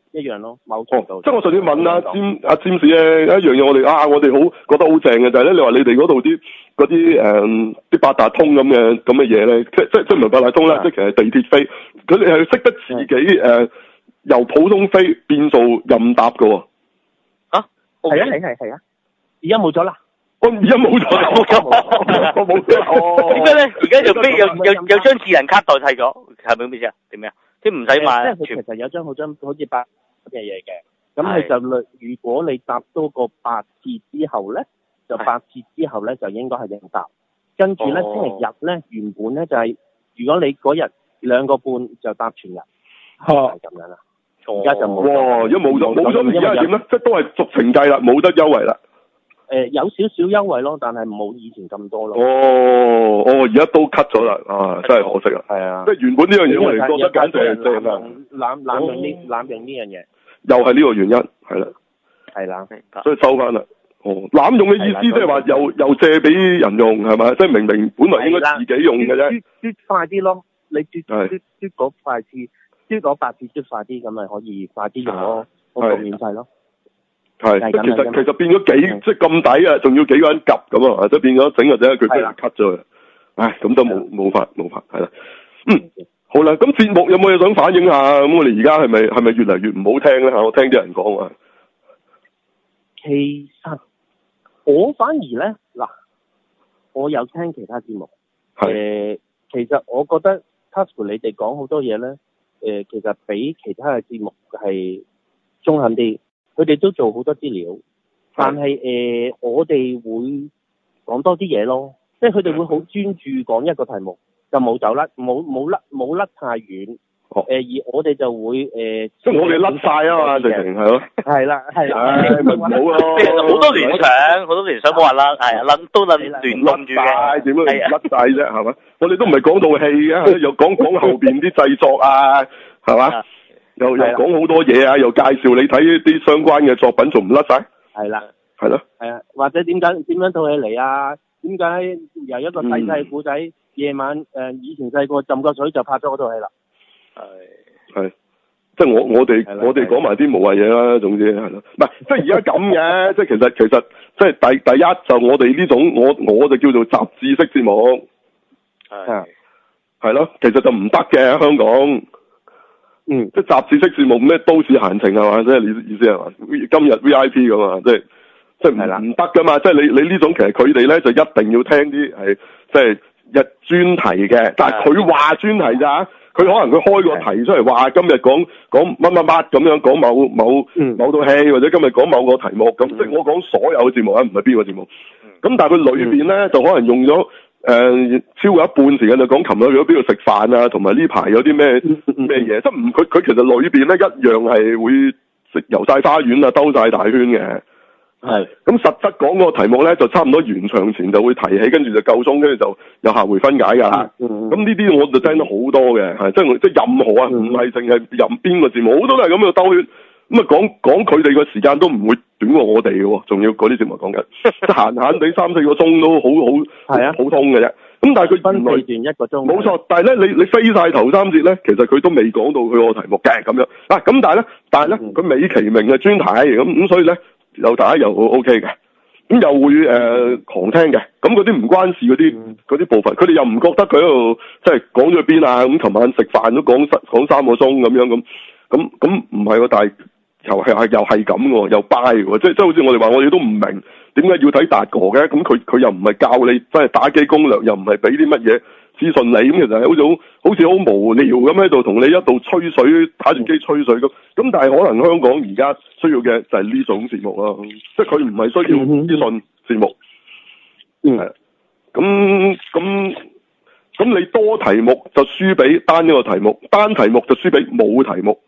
一樣咯，某程度。 哦、即係我上次問阿詹阿詹士咧，一樣嘢我哋啊，我哋好覺得好正嘅就係咧，你話你哋嗰度啲嗰啲誒啲八達通咁嘅咁嘅嘢咧，即即即唔係八達通啦，即係其實地鐵飛，佢哋係識得自己誒、呃、由普通飛變做任搭㗎喎。 啊？ 係啊係係係啊！而家冇咗啦。 我而家冇咗，冇咗，我冇咗。 點解咧？而家就飛有有有張智能卡代替咗，係咪咁意思啊？點樣？即係唔使買。 即係佢其實有張好張好似八嘅嘢嘅，咁你就如果你搭多個八次之後咧，就八次之後咧就應該係應搭。跟住咧星期日咧原本咧就係、是、如果你嗰日兩個半就搭全日，係咁樣啦。而家就冇。 哇！而家冇咗，冇咗，而家係點咧？即係都係逐程計啦，冇得優惠啦。 誒、呃，有少少優惠咯，但係冇以前咁多咯。 哦，哦，而家都 cut 咗啦，啊，真係可惜啊。係啊，即係原本呢樣嘢我哋覺得簡直係正啊。 濫濫用呢濫用呢樣嘢， 又係呢個原因，係啦。係啦，所以收翻啦。哦，濫用嘅意思即係話又又借俾人用係咪？即係明明本來應該自己用嘅啫。 嘟嘟快啲咯，你嘟嘟嘟嗰快次，嘟嗰八次嘟快啲，咁咪可以快啲用咯，嗰個免費咯。 係，即其實其實變咗幾即係咁抵啊，仲要幾個人夾咁啊，即係變咗整個仔佢俾人 cut 咗佢，唉，咁都冇冇法冇法，係啦，嗯，好啦，咁節目有冇嘢想反映下？咁我哋而家係咪係咪越嚟越唔好聽咧？吓，我聽啲人講啊。 其實我反而咧嗱，我有聽其他節目，誒、呃，其實我覺得 Tasuku 你哋講好多嘢咧，誒、呃，其實比其他嘅節目係中肯啲。佢哋都做好多資料，但係誒、呃，我哋會講多啲嘢咯，即係佢哋會好專注講一個題目，就冇走甩，冇冇甩冇甩太遠。哦。誒、呃，而我哋就會誒，呃、即係我哋甩晒啊嘛，直情係咯。係啦，係啦。 唉，咪唔好咯。 好多聯想，好多聯想冇話甩，係啊，撚都撚亂冧住嘅。 點樣甩晒啫？係嘛？我哋都唔係講套戲嘅，又講講後邊啲製作啊，係嘛？又又講好多嘢啊！又介紹你睇啲相關嘅作品，仲唔甩晒？係啦，係咯， 係啊，或者點解點樣套戲嚟啊？點解由一個細細古仔，夜晚誒、呃、以前細個浸過水就拍咗嗰套戲啦？ 係係，即係我我哋我哋講埋啲無謂嘢啦，總之係咯，唔係即係而家咁嘅，即係其實其實即係第第一就我哋呢種我我就叫做雜誌式節目，係係咯，其實就唔得嘅香港。嗯，即係雜誌式節目咩都市閒情係嘛，即係你意思係嘛？今日 V I P 㗎嘛，即係即係唔唔得㗎嘛，即係你你呢種其實佢哋咧就一定要聽啲係即係日專題嘅，但係佢話專題咋，佢可能佢開個題出嚟話今日講講乜乜乜咁樣講某某、嗯、某套戲，或者今日講某個題目咁，即係我講所有嘅節目啊，唔係邊個節目。咁但係佢裏邊咧、嗯、就可能用咗。誒、呃，超過一半時間就講琴日去咗邊度食飯啊，同埋呢排有啲咩咩嘢，即係唔佢佢其實裏邊咧一樣係會食遊晒花園啊，兜晒大圈嘅。係，咁實質講嗰個題目咧，就差唔多完場前就會提起，跟住就夠鐘，跟住就有下回分解噶啦。咁呢啲我就聽得好多嘅，係即係即係任何啊，唔係淨係任邊個節目，好多都係咁樣兜圈。咁啊，講講佢哋個時間都唔會短過我哋嘅，仲要嗰啲節目講緊，即係閒閒地三四個鐘都好好，係啊，普通嘅啫。咁但係佢分段一個鐘，冇錯。但係咧，你你飛晒頭三節咧，其實佢都未講到佢個題目嘅咁樣。啊，咁但係咧，但係咧，佢、嗯、美其名嘅專題咁咁，所以咧又大家又 O K 嘅，咁又會誒、呃、狂聽嘅。咁嗰啲唔關事嗰啲嗰啲部分，佢哋又唔覺得佢喺度即係講咗邊啊？咁琴晚食飯都講講三個鐘咁樣咁，咁咁唔係喎，但係。又係係又係咁喎，又 buy 喎，即係即係好似我哋話，我哋都唔明點解要睇達哥嘅，咁佢佢又唔係教你，即係打機攻略，又唔係俾啲乜嘢資訊你，咁其實係好似好好似好無聊咁喺度同你一度吹水，打住機吹水咁，咁但係可能香港而家需要嘅就係呢種節目咯，即係佢唔係需要資訊節目，嗯，係，咁咁咁你多題目就輸俾單一個題目，單題目就輸俾冇題目。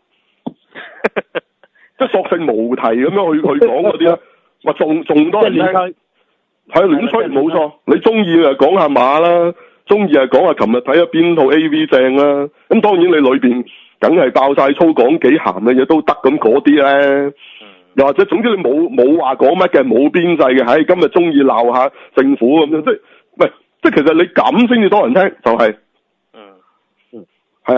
即係索性無題咁樣去去講嗰啲咧，話仲仲多人聽，係亂吹冇錯。你中意啊講下馬啦，中意啊講下琴日睇咗邊套 A V 正啦。咁當然你裏邊梗係爆晒粗講幾鹹嘅嘢都得，咁嗰啲咧，又或者總之你冇冇話講乜嘅，冇邊際嘅，喺今日中意鬧下政府咁樣，即係唔係即係其實你咁先至多人聽，就係、是，嗯嗯，係啊。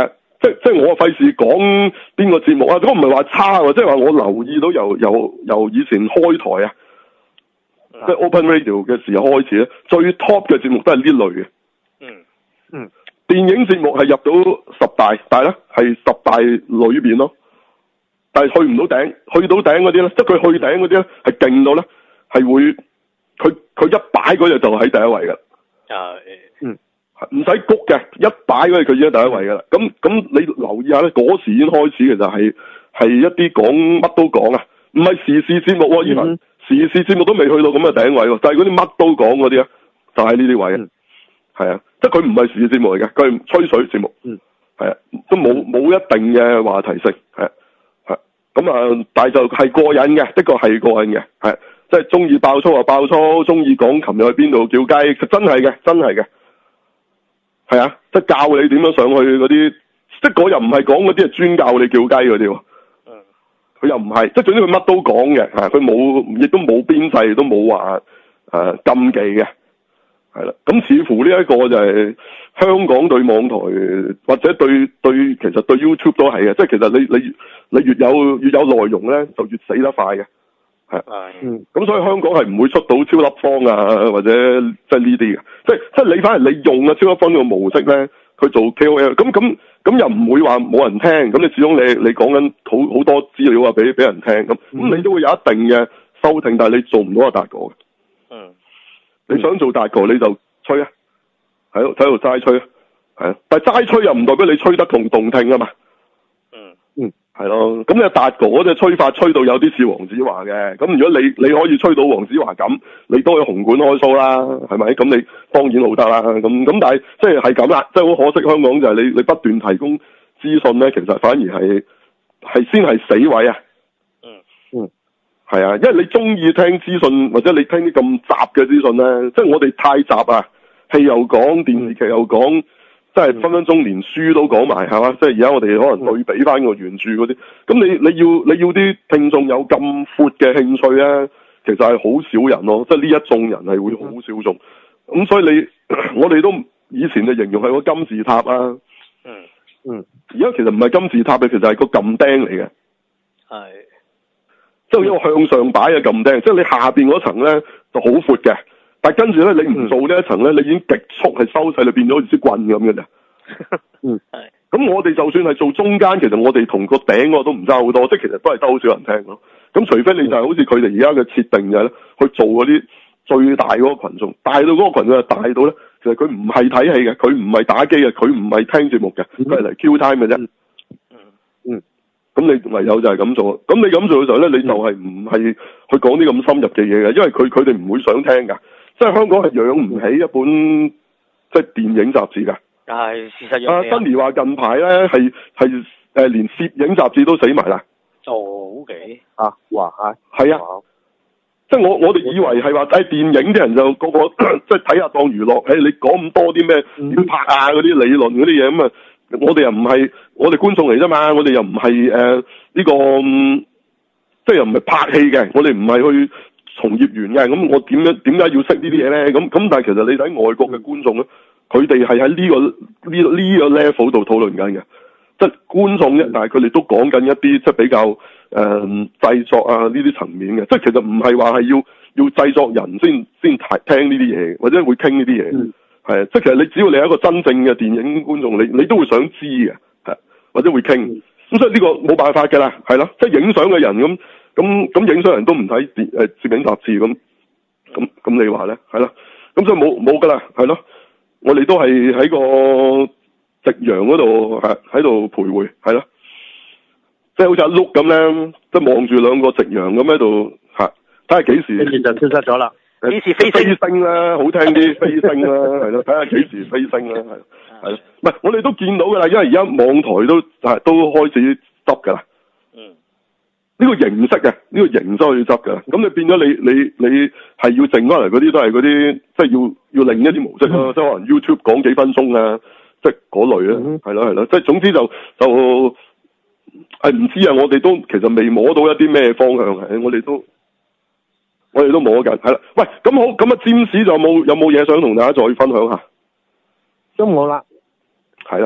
即即係我費事講邊個節目啊，咁唔係話差喎，即係話我留意到由由由以前開台啊，嗯、即係 Open Radio 嘅時候開始咧，最 top 嘅節目都係呢類嘅。 嗯嗯。 電影節目係入到十大，但係咧係十大裏邊咯，但係去唔到頂，去到頂嗰啲咧，即係佢去頂嗰啲咧係勁到咧，係會佢佢一擺嗰日就喺第一位㗎。 啊，嗯。 唔使谷嘅，一擺嗰日佢已經第一位㗎啦。咁咁你留意下咧，嗰時已經開始其實係係一啲講乜都講啊，唔係時事節目喎，以前時事節目都未去到咁嘅頂位喎，就係嗰啲乜都講嗰啲啊，就喺呢啲位啊，係、嗯、啊，即係佢唔係時事節目嚟嘅，佢係吹水節目，嗯，係啊，都冇冇一定嘅話題性，係係咁啊，但係就係過癮嘅，的確係過癮嘅，係即係中意爆粗就爆粗，中意講琴日去邊度叫雞，真係嘅，真係嘅。係啊，即係教你點樣上去嗰啲，即係嗰又唔係講嗰啲係專教你叫雞嗰啲喎。嗯。佢又唔係，即係總之佢乜都講嘅，嚇佢冇，亦都冇邊際，都冇話誒禁忌嘅，係啦。咁似乎呢一個就係香港對網台或者對對，其實對 YouTube 都係嘅，即係其實你你你越有越有內容咧，就越死得快嘅。係。嗯。咁所以香港係唔會出到超粒方啊，或者即係呢啲嘅。即係即係你反而你用啊超級分個模式咧，佢做 K O L，咁咁咁又唔會話冇人聽，咁你始終你你講緊好好多資料啊，俾俾人聽咁，咁、嗯、你都會有一定嘅收聽，但係你做唔到個達哥嘅。嗯。你想做達哥你就吹啊，喺度喺度齋吹啊，係啊，但係齋吹又唔代表你吹得同動聽啊嘛。嗯。嗯。係咯，咁你達哥嗰隻吹法吹到有啲似黃子華嘅，咁如果你你可以吹到黃子華咁，你都去紅館開 show 啦，係咪？咁你當然好得啦，咁咁但係即係係咁啦，即係好可惜香港就係你你不斷提供資訊咧，其實反而係係先係死位啊。嗯嗯，係啊，因為你中意聽資訊或者你聽啲咁雜嘅資訊咧，即係我哋太雜啊，戲又講，電視劇又講。即係分分鐘連書都講埋係嘛？即係而家我哋可能對比翻個原著嗰啲，咁你你要你要啲聽眾有咁闊嘅興趣咧，其實係好少人咯。即係呢一眾人係會好少眾，咁所以你我哋都以前就形容係個金字塔啊。嗯嗯，而家其實唔係金字塔嘅，其實係個撳釘嚟嘅。係，即係一個向上擺嘅撳釘，即係你下邊嗰層咧就好闊嘅。但係跟住咧，你唔做呢一層咧，你已經極速係收細，你變咗好似支棍咁嘅啫。嗯，係。咁我哋就算係做中間，其實我哋同個頂嗰個都唔差好多，即係其實都係得好少人聽咯。咁除非你就係好似佢哋而家嘅設定就係咧，去做嗰啲最大嗰個群眾，大到嗰個群眾係大到咧，其實佢唔係睇戲嘅，佢唔係打機嘅，佢唔係聽節目嘅，佢係嚟 Q time 嘅啫。嗯嗯。咁你唯有就係咁做，咁你咁做嘅時候咧，你就係唔係去講啲咁深入嘅嘢嘅，因為佢佢哋唔會想聽㗎。即係香港係養唔起一本即係電影雜誌㗎。係事實上。阿珍妮話近排咧係係誒連攝影雜誌都死埋啦。哦，OK。啊，哇嚇。係啊。即係我我哋以為係話睇電影啲人就個個即係睇下當娛樂，誒你講咁多啲咩點拍啊嗰啲理論嗰啲嘢咁啊，我哋又唔係我哋觀眾嚟啫嘛，我哋又唔係誒呢個、嗯、即係又唔係拍戲嘅，我哋唔係去從業員嘅，咁我點樣點解要識呢啲嘢咧？咁咁但係其實你睇外國嘅觀眾咧，佢哋係喺呢個呢呢個 level 度討論緊嘅，即係觀眾啫，但係佢哋都講緊一啲即係比較誒、呃、製作啊呢啲層面嘅，即係其實唔係話係要要製作人先先聽呢啲嘢，或者會傾呢啲嘢，係、嗯、即係其實你只要你係一個真正嘅電影觀眾，你你都會想知嘅，係或者會傾，咁、嗯、所以呢個冇辦法㗎啦，係咯，即係影相嘅人咁。咁咁影相人都唔睇電誒攝影雜誌咁，咁咁你話咧，係咯，咁所以冇冇噶啦，係咯，我哋都係喺個夕陽嗰度係喺度徘徊，係咯，即係好似阿碌咁咧，即係望住兩個夕陽咁喺度嚇，睇下幾時跟住就消失咗啦，幾時飛升飛升啦，好聽啲飛升啦，係咯，睇下幾時飛升啦，係係咯，唔係我哋都見到噶啦，因為而家網台都係都開始執噶啦。呢、這個形式嘅，呢、這個形式可以執嘅，咁你變咗你你你係要剩翻嚟嗰啲都係嗰啲，即係要要另一啲模式咯、嗯，即係可能 YouTube 講幾分鐘啊，即係嗰類啊，係咯係咯，即係總之就就係唔知啊，我哋都其實未摸到一啲咩方向嘅，我哋都我哋都摸緊，係啦，喂，咁好，咁啊，占士就有冇有冇嘢想同大家再分享下？都冇啦，係啦。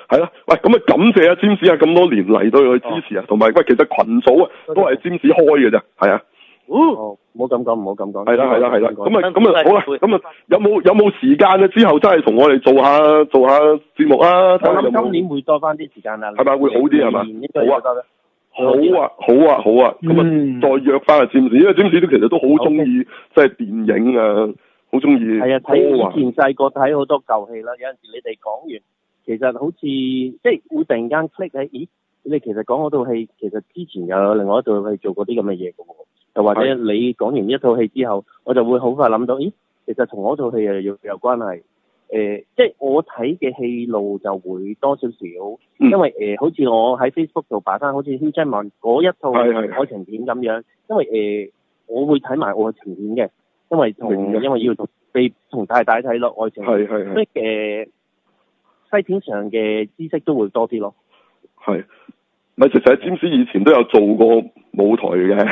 係啦，喂，咁啊感謝啊占士啊咁多年嚟對佢支持啊，同埋喂，其實群組啊都係占士開嘅啫，係啊。 哦，唔好咁講，唔好咁講。 係啦，係啦，係啦。咁啊，咁啊，好啦，咁啊，有冇有冇時間啊？之後真係同我哋做下做下節目啊！ 我諗今年會多翻啲時間啦。 係咪會好啲係嘛？好啊，好啊，好啊，好啊。咁啊，再約翻阿占士，因為占士都其實都好中意即係電影啊，好中意。 係啊，睇以前細個睇好多舊戲啦，有陣時你哋講完，其實好似即係會突然間 click 喺，咦？你其實講嗰套戲，其實之前有另外一套戲做過啲咁嘅嘢嘅喎。又或者你講完一套戲之後，我就會好快諗到，咦，其實同嗰套戲又有有關係。誒、呃，即係我睇嘅戲路就會多少少，嗯、因為誒、呃，好似我喺 Facebook 度擺翻，好似 Hugh Jackman 嗰一套愛情片咁樣，因為誒、呃，我會睇埋愛情片嘅，因為同因為要同被同太太睇咯愛情片，所以誒西片上嘅知識都會多啲咯。 係。咪其實占士以前都有做過舞台嘅，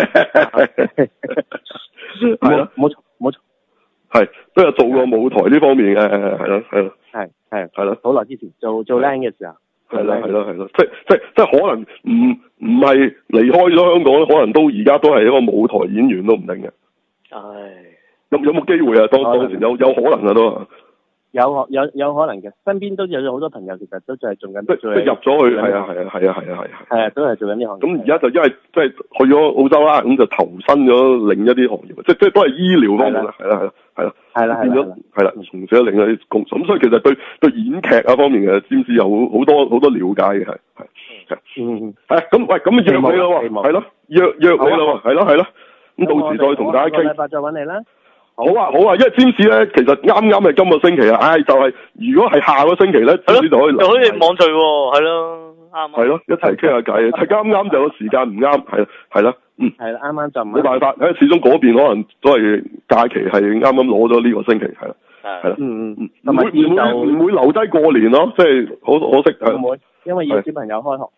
係咯， 冇錯冇錯， 係都有做過舞台呢方面嘅，係咯係咯， 係係係咯， 好耐之前做做靚嘅時候， 係咯係咯係咯，即即即可能唔唔係離開咗香港，可能都而家都係一個舞台演員都唔定嘅。 唉， 有有冇機會啊？當當時有有可能啊都。 有有有可能嘅，身邊都有好多朋友，其實都就係做緊， 即即入咗去，係啊係啊係啊係啊係啊， 係啊都係做緊呢行業。 咁而家就因為即係去咗澳洲啦，咁就投身咗另一啲行業，即即都係醫療方面啦，係啦係啦係啦，係啦變咗係啦，從事咗另一啲工作，咁所以其實對對演劇啊方面嘅占士有好多好多了解嘅係係嗯係咁喂咁約你咯喎，係咯約約你咯喎，係咯係咯，咁到時再同大家傾。下個禮拜再揾你啦。 好啊好啊，因為占士咧，其實啱啱係今個星期啊，唉、哎，就係、是、如果係下個星期咧，占士就可以就可以網聚喎，係咯，啱係咯，一齊傾下偈啊，係啱啱就個時間唔啱，係啦係啦，嗯， 係啦，啱啱就唔冇辦法，因為始終嗰邊可能都係假期係啱啱攞咗呢個星期，係啦，係啦， 嗯嗯嗯，唔會唔會唔會留低過年咯，即係好可惜係。 唔會，因為要小朋友開學。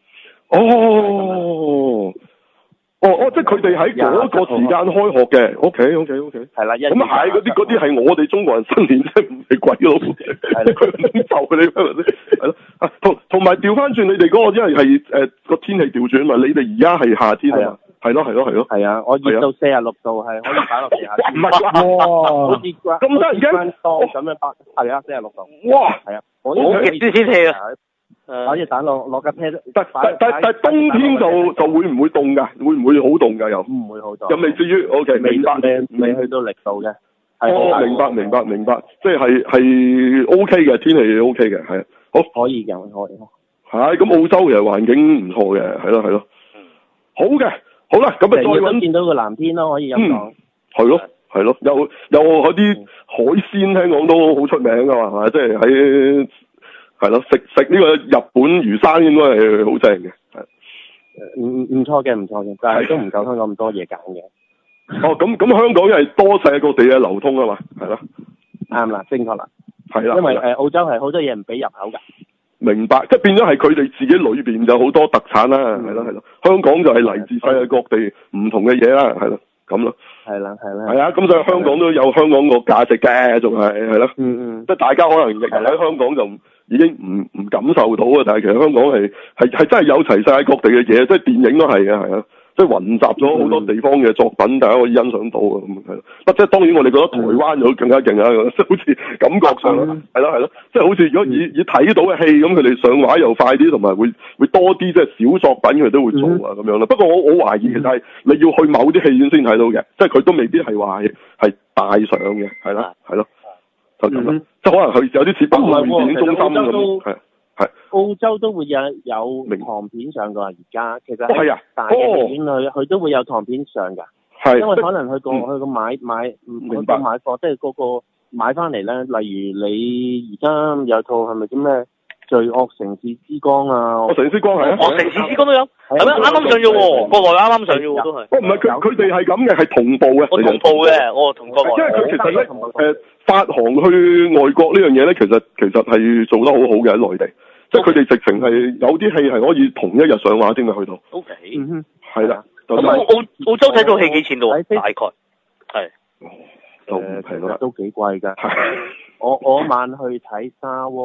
哦。哦哦，即係佢哋喺嗰個時間開學嘅，OK OK OK， 係啦， 咁啊係嗰啲嗰啲係我哋中國人新年即係唔係鬼佬，係啦，佢唔就你係咪先？係咯，啊同同埋調翻轉你哋嗰個，因為係誒個天氣調轉嘛，你哋而家係夏天啊嘛，係咯係咯係咯， 係啊，我熱到四十六度係可以擺落地下， 唔係哇， 好似咁得意嘅， 當咁樣擺，係啊，四十六度， 哇， 係啊， 好極端天氣啊！ 攞隻蛋落落架車， 但但但但冬天就就會唔會凍㗎？會唔會好凍㗎？又唔會好凍， 又未至於 OK，明白， 未去到零度嘅。 哦，明白明白明白，即係係 OK 嘅天氣 OK 嘅，係好可以嘅，可以。 係咁澳洲其實環境唔錯嘅，係咯係咯。好嘅，好啦，咁啊再揾見到個藍天咯，可以咁講。 係咯係咯，有有嗰啲海鮮聽講都好出名㗎嘛，係咪？即係喺。係咯，食食呢個日本魚生應該係好正嘅，係。 唔唔唔錯嘅，唔錯嘅，但係都唔夠香港咁多嘢揀嘅。 哦，咁咁香港因為多世界各地嘅流通啊嘛，係咯。 啱啦，正確啦。 係啦。 因為誒澳洲係好多嘢唔俾入口㗎。 明白，即係變咗係佢哋自己裏邊有好多特產啦，係咯係咯。香港就係嚟自世界各地唔同嘅嘢啦，係咯，咁咯。 係啦係啦。 係啊，咁所以香港都有香港個價值嘅，仲係係咯。 嗯嗯。 即係大家可能亦喺香港就已經唔唔感受到啊，但係其實香港係係係真係有齊世界各地嘅嘢，即係電影都係嘅，係啊，即係混雜咗好多地方嘅作品，大家可以欣賞到啊，咁係咯。不即係當然我哋覺得台灣就更加勁啊，即係好似感覺上係咯係咯，即係好似如果以以睇到嘅戲咁，佢哋上畫又快啲，同埋會會多啲即係小作品佢都會做啊咁樣啦。不過我我懷疑其實係你要去某啲戲院先睇到嘅，即係佢都未必係話係係大上嘅，係咯係咯。就咁啦，即係可能佢有啲似北外電影中心咁，係係。 澳洲都會有有唐片上㗎，而家其實係啊， 大嘅戲院佢佢都會有唐片上㗎。係，因為可能佢個佢個買買唔佢個買貨，即係嗰個買翻嚟咧。例如你而家有套係咪叫咩？罪惡城市之光啊！ 我城市之光係啊， 我城市之光都有，係咩？啱啱上咗喎，國內啱啱上咗喎，都係。 哦，唔係佢佢哋係咁嘅，係同步嘅。 我同步嘅，我同國內。 因為佢其實咧，誒發行去外國呢樣嘢咧，其實其實係做得好好嘅喺內地，即係佢哋直情係有啲戲係可以同一日上畫先嘅去到。 O K。 嗯哼。 係啦。 咁澳澳洲睇套戲幾錢度？大概係。 就係咯， 都幾貴㗎。我我晚去睇沙窩。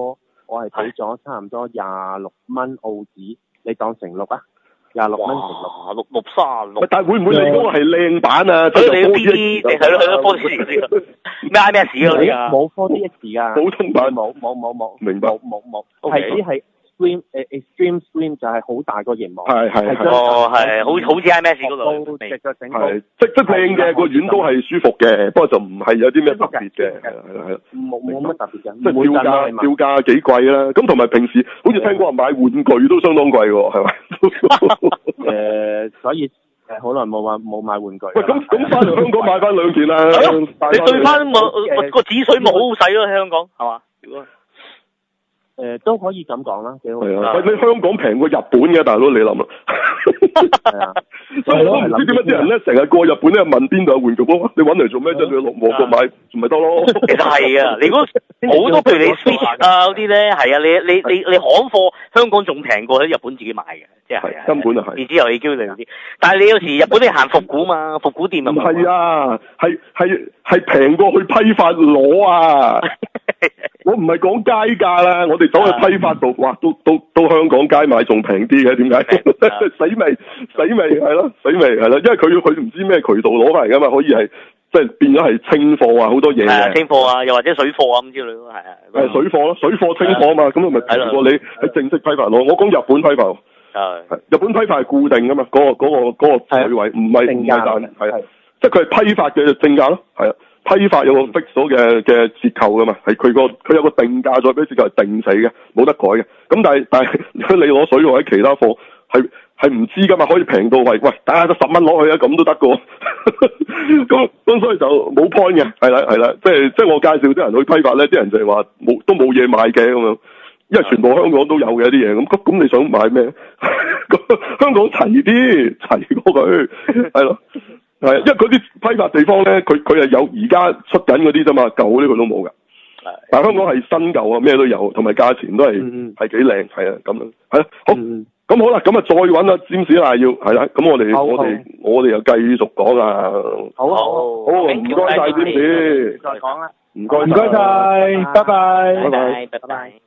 我係俾咗差唔多廿六蚊澳紙，你當成六啊？廿六蚊成六， 六六三六。 但係會唔會你嗰個係靚版啊？ 所以你 B D 係咯係咯 four D 嗰啲咩 I M A X 嗰啲啊？ 冇 four D X 㗎， 普通版冇冇冇冇， 明白冇冇冇，係只係 Screen 誒 Extreme Screen 就係好大個熒幕， 係係係哦係，好好似 I M A X 嗰度， 直腳整係即即靚嘅個院都係舒服嘅，不過就唔係有啲咩特別嘅，係啦係啦， 冇冇乜特別嘅， 即係票價票價幾貴啦，咁同埋平時好似聽講話買玩具都相當貴喎，係咪？ 誒，所以誒好耐冇買冇買玩具。 喂，咁咁翻嚟香港買翻兩件啦， 你對翻個個紫水咪好好使咯，喺香港係嘛？ 誒都可以咁講啦，幾好。 係啊，喂，你香港平過日本嘅大佬，你諗啊？ 係啊， 所以我唔知點解啲人咧成日過日本咧問邊度有玩具喎？你揾嚟做咩啫？你去旺角買咪得咯？ 其實係啊，你如果好多譬如你 Switch 啊嗰啲咧，係啊，你你你你行貨香港仲平過喺日本自己買嘅，即係根本就係電子遊戲機嗰啲。但係你有時日本你行復古嘛，復古店啊。 唔係啊，係係係平過去批發攞啊！我唔係講街價啦，我哋走去批發度，哇，都都都香港街買仲平啲嘅，點解？死味死味係咯，死味係咯，因為佢佢唔知咩渠道攞翻嚟噶嘛，可以係即係變咗係清貨啊，好多嘢嘅。 清貨啊，又或者水貨啊咁之類咯，係啊。 係水貨咯，水貨清貨啊嘛，咁咪平過你喺正式批發攞。我講日本批發。係。日本批發係固定噶嘛，嗰個嗰個嗰個水位，唔係唔係賺，係即係佢係批發嘅正價咯，係啊。批發有個 fix 咗嘅嘅折扣噶嘛，係佢個佢有個定價再俾折扣係定死嘅，冇得改嘅。咁但係但係如果你攞水或者其他貨係係唔知噶嘛，可以平到喂喂，大家都十蚊攞去啊，咁都得噶。咁咁所以就冇 point 嘅，係啦係啦，即係即係我介紹啲人去批發咧，啲人就係話冇都冇嘢買嘅咁樣，因為全部香港都有嘅啲嘢，咁咁你想買咩？香港齊啲齊過佢，係咯。係，因為嗰啲批發地方咧，佢佢係有而家出緊嗰啲啫嘛，舊呢個都冇噶。但係香港係新舊啊，咩都有，同埋價錢都係係幾靚，係啊咁樣，係啊好，咁、嗯、好啦，咁啊再揾阿詹士啦，要係啦，咁我哋我哋我哋又繼續講啊。 好啊，好， 好，唔該晒詹士， 再講啦， 唔該， 唔該晒，拜拜， 拜拜，拜拜。